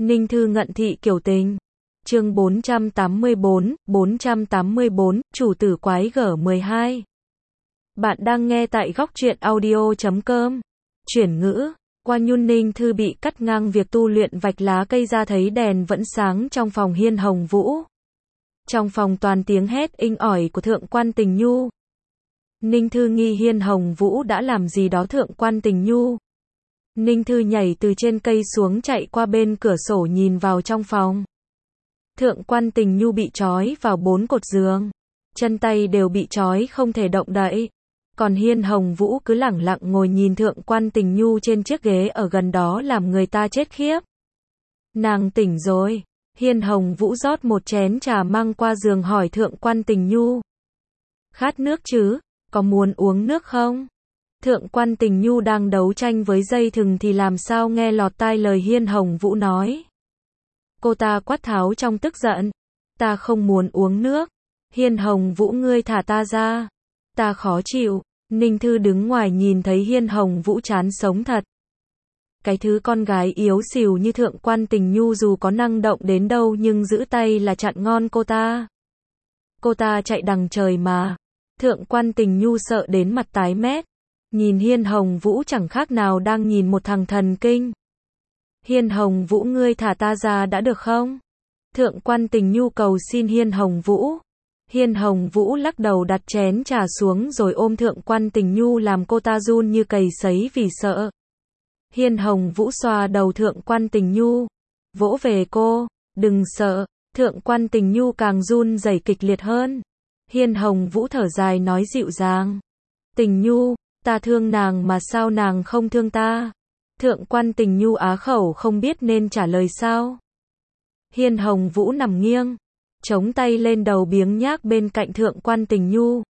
Ninh Thư ngận thị kiểu tình. Chương 484, chủ tử quái gở 12. Bạn đang nghe tại góc truyện audio.com. Chuyển ngữ. Qua nhun Ninh Thư bị cắt ngang việc tu luyện vạch lá cây ra thấy đèn vẫn sáng trong phòng Hiên Hồng Vũ. Trong phòng toàn tiếng hét inh ỏi của Thượng quan Tình Nhu. Ninh Thư nghi Hiên Hồng Vũ đã làm gì đó Thượng quan Tình Nhu. Ninh Thư nhảy từ trên cây xuống chạy qua bên cửa sổ nhìn vào trong phòng. Thượng quan Tình Nhu bị trói vào 4 cột giường. Chân tay đều bị trói không thể động đậy. Còn Hiên Hồng Vũ cứ lẳng lặng ngồi nhìn Thượng quan Tình Nhu trên chiếc ghế ở gần đó làm người ta chết khiếp. Nàng tỉnh rồi. Hiên Hồng Vũ rót một chén trà mang qua giường hỏi Thượng quan Tình Nhu. Khát nước chứ? Có muốn uống nước không? Thượng quan Tình Nhu đang đấu tranh với dây thừng thì làm sao nghe lọt tai lời Hiên Hồng Vũ nói. Cô ta quát tháo trong tức giận. Ta không muốn uống nước. Hiên Hồng Vũ ngươi thả ta ra. Ta khó chịu. Ninh Thư đứng ngoài nhìn thấy Hiên Hồng Vũ chán sống thật. Cái thứ con gái yếu xìu như Thượng quan Tình Nhu dù có năng động đến đâu nhưng giữ tay là chặn ngon cô ta. Cô ta chạy đằng trời mà. Thượng quan Tình Nhu sợ đến mặt tái mét. Nhìn Hiên Hồng Vũ chẳng khác nào đang nhìn một thằng thần kinh. Hiên Hồng Vũ ngươi thả ta ra đã được không? Thượng quan Tình Nhu cầu xin Hiên Hồng Vũ. Hiên Hồng Vũ lắc đầu đặt chén trà xuống rồi ôm Thượng quan Tình Nhu làm cô ta run như cầy sấy vì sợ. Hiên Hồng Vũ xoa đầu Thượng quan Tình Nhu. Vỗ về cô, đừng sợ. Thượng quan Tình Nhu càng run rẩy kịch liệt hơn. Hiên Hồng Vũ thở dài nói dịu dàng. Tình Nhu, ta thương nàng mà sao nàng không thương ta? Thượng quan Tình Nhu á khẩu không biết nên trả lời sao. Hiên Hồng Vũ nằm nghiêng, chống tay lên đầu biếng nhác bên cạnh Thượng quan Tình Nhu.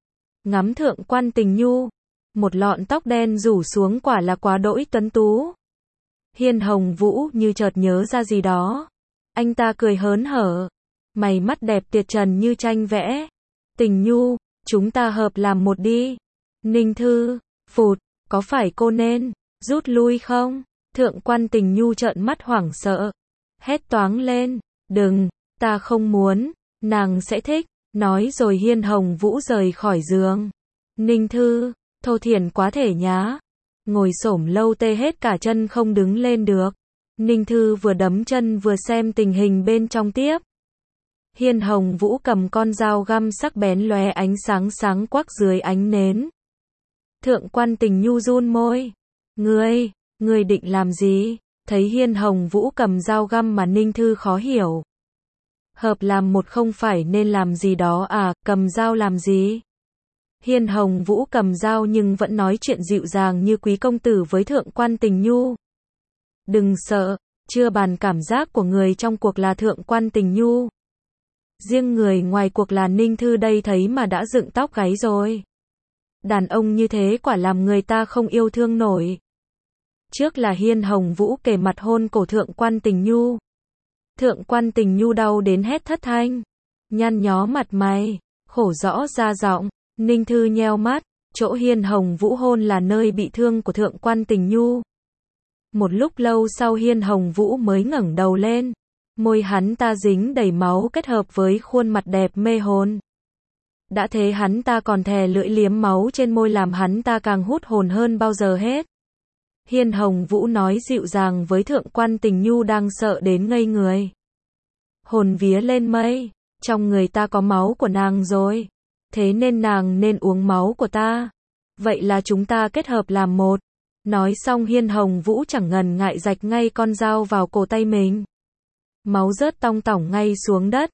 Ngắm Thượng quan Tình Nhu, một lọn tóc đen rủ xuống quả là quá đỗi tuấn tú. Hiên Hồng Vũ như chợt nhớ ra gì đó. Anh ta cười hớn hở. Mày mắt đẹp tuyệt trần như tranh vẽ. Tình Nhu, chúng ta hợp làm một đi. Ninh Thư, phụt, có phải cô nên rút lui không? Thượng quan Tình Nhu trợn mắt hoảng sợ. Hét toáng lên, đừng, ta không muốn, nàng sẽ thích. Nói rồi Hiên Hồng Vũ rời khỏi giường. Ninh Thư, thô thiển quá thể nhá. Ngồi xổm lâu tê hết cả chân không đứng lên được. Ninh Thư vừa đấm chân vừa xem tình hình bên trong tiếp. Hiên Hồng Vũ cầm con dao găm sắc bén lóe ánh sáng sáng quắc dưới ánh nến. Thượng quan Tình Nhu run môi. Ngươi định làm gì? Thấy Hiên Hồng Vũ cầm dao găm mà Ninh Thư khó hiểu. Hợp làm một không phải nên làm gì đó à, cầm dao làm gì? Hiên Hồng Vũ cầm dao nhưng vẫn nói chuyện dịu dàng như quý công tử với Thượng quan Tình Nhu. Đừng sợ, chưa bàn cảm giác của người trong cuộc là Thượng quan Tình Nhu. Riêng người ngoài cuộc là Ninh Thư đây thấy mà đã dựng tóc gáy rồi. Đàn ông như thế quả làm người ta không yêu thương nổi. Trước là Hiên Hồng Vũ kề mặt hôn cổ Thượng quan Tình Nhu. Thượng quan Tình Nhu đau đến hét thất thanh. Nhăn nhó mặt mày, khổ rõ ra giọng. Ninh Thư nheo mắt, chỗ Hiên Hồng Vũ hôn là nơi bị thương của Thượng quan Tình Nhu. Một lúc lâu sau Hiên Hồng Vũ mới ngẩng đầu lên. Môi hắn ta dính đầy máu kết hợp với khuôn mặt đẹp mê hồn. Đã thế hắn ta còn thè lưỡi liếm máu trên môi làm hắn ta càng hút hồn hơn bao giờ hết. Hiên Hồng Vũ nói dịu dàng với Thượng quan Tình Nhu đang sợ đến ngây người. Hồn vía lên mây, trong người ta có máu của nàng rồi. Thế nên nàng nên uống máu của ta. Vậy là chúng ta kết hợp làm một. Nói xong Hiên Hồng Vũ chẳng ngần ngại rạch ngay con dao vào cổ tay mình. Máu rớt tong tỏng ngay xuống đất.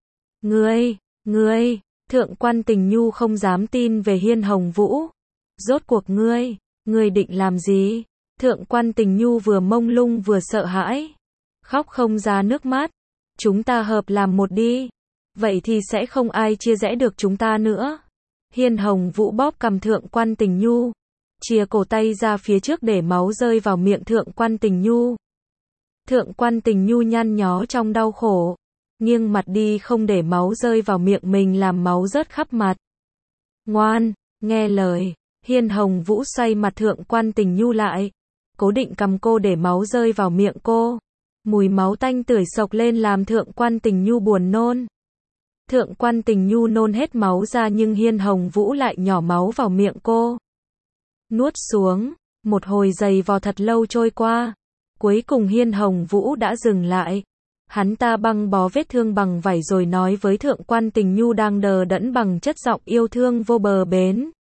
Ngươi, Thượng quan Tình Nhu không dám tin về Hiên Hồng Vũ. Rốt cuộc ngươi định làm gì? Thượng quan Tình Nhu vừa mông lung vừa sợ hãi. Khóc không ra nước mắt. Chúng ta hợp làm một đi. Vậy thì sẽ không ai chia rẽ được chúng ta nữa. Hiên Hồng Vũ bóp cằm Thượng quan Tình Nhu. Chìa cổ tay ra phía trước để máu rơi vào miệng Thượng quan Tình Nhu. Thượng quan Tình Nhu nhăn nhó trong đau khổ. Nghiêng mặt đi không để máu rơi vào miệng mình làm máu rớt khắp mặt. Ngoan, nghe lời. Hiên Hồng Vũ xoay mặt Thượng quan Tình Nhu lại. Cố định cầm cô để máu rơi vào miệng cô. Mùi máu tanh tưởi sộc lên làm Thượng Quan Tình Nhu buồn nôn. Thượng Quan Tình Nhu nôn hết máu ra nhưng Hiên Hồng Vũ lại nhỏ máu vào miệng cô. Nuốt xuống, một hồi giày vò thật lâu trôi qua. Cuối cùng Hiên Hồng Vũ đã dừng lại. Hắn ta băng bó vết thương bằng vải rồi nói với Thượng Quan Tình Nhu đang đờ đẫn bằng chất giọng yêu thương vô bờ bến.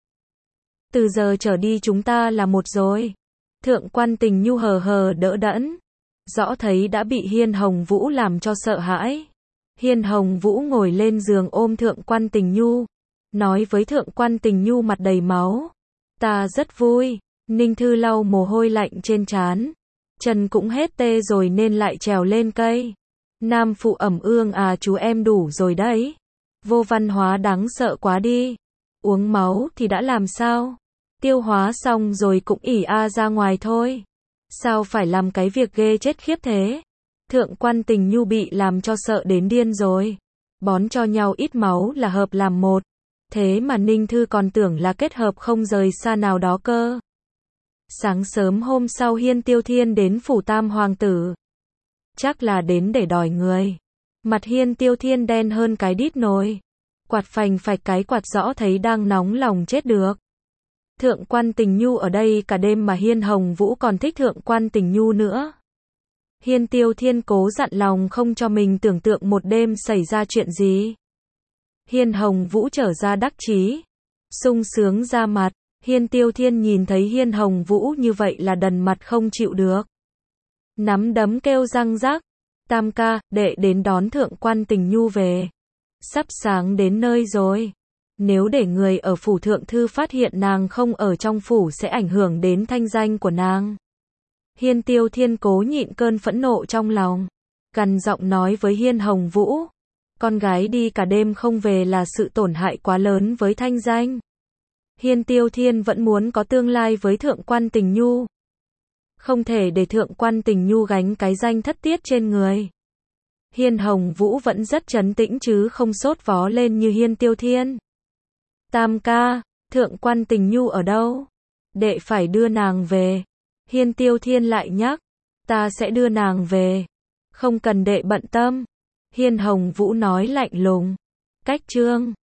Từ giờ trở đi chúng ta là một rồi. Thượng Quan Tình Nhu hờ hờ đỡ đẫn. Rõ thấy đã bị Hiên Hồng Vũ làm cho sợ hãi. Hiên Hồng Vũ ngồi lên giường ôm Thượng Quan Tình Nhu. Nói với Thượng Quan Tình Nhu mặt đầy máu. Ta rất vui. Ninh Thư lau mồ hôi lạnh trên trán. Chân cũng hết tê rồi nên lại trèo lên cây. Nam phụ ẩm ương à chú em đủ rồi đấy. Vô văn hóa đáng sợ quá đi. Uống máu thì đã làm sao? Tiêu hóa xong rồi cũng ỉ a ra ngoài thôi. Sao phải làm cái việc ghê chết khiếp thế? Thượng Quan Tình Nhu bị làm cho sợ đến điên rồi. Bón cho nhau ít máu là hợp làm một. Thế mà Ninh Thư còn tưởng là kết hợp không rời xa nào đó cơ. Sáng sớm hôm sau Hiên Tiêu Thiên đến phủ Tam Hoàng tử. Chắc là đến để đòi người. Mặt Hiên Tiêu Thiên đen hơn cái đít nồi. Quạt phành phạch cái quạt rõ thấy đang nóng lòng chết được. Thượng Quan Tình Nhu ở đây cả đêm mà Hiên Hồng Vũ còn thích Thượng Quan Tình Nhu nữa. Hiên Tiêu Thiên cố dặn lòng không cho mình tưởng tượng một đêm xảy ra chuyện gì. Hiên Hồng Vũ trở ra đắc chí, sung sướng ra mặt. Hiên Tiêu Thiên nhìn thấy Hiên Hồng Vũ như vậy là đần mặt không chịu được. Nắm đấm kêu răng rắc. Tam ca, đệ đến đón Thượng Quan Tình Nhu về. Sắp sáng đến nơi rồi. Nếu để người ở phủ thượng thư phát hiện nàng không ở trong phủ sẽ ảnh hưởng đến thanh danh của nàng. Hiên Tiêu Thiên cố nhịn cơn phẫn nộ trong lòng. Gằn giọng nói với Hiên Hồng Vũ. Con gái đi cả đêm không về là sự tổn hại quá lớn với thanh danh. Hiên Tiêu Thiên vẫn muốn có tương lai với Thượng Quan Tình Nhu. Không thể để Thượng Quan Tình Nhu gánh cái danh thất tiết trên người. Hiên Hồng Vũ vẫn rất trấn tĩnh chứ không sốt vó lên như Hiên Tiêu Thiên. Tam ca, Thượng Quan Tình Nhu ở đâu? Đệ phải đưa nàng về. Hiên Tiêu Thiên lại nhắc. Ta sẽ đưa nàng về. Không cần đệ bận tâm. Hiên Hồng Vũ nói lạnh lùng. Cách chương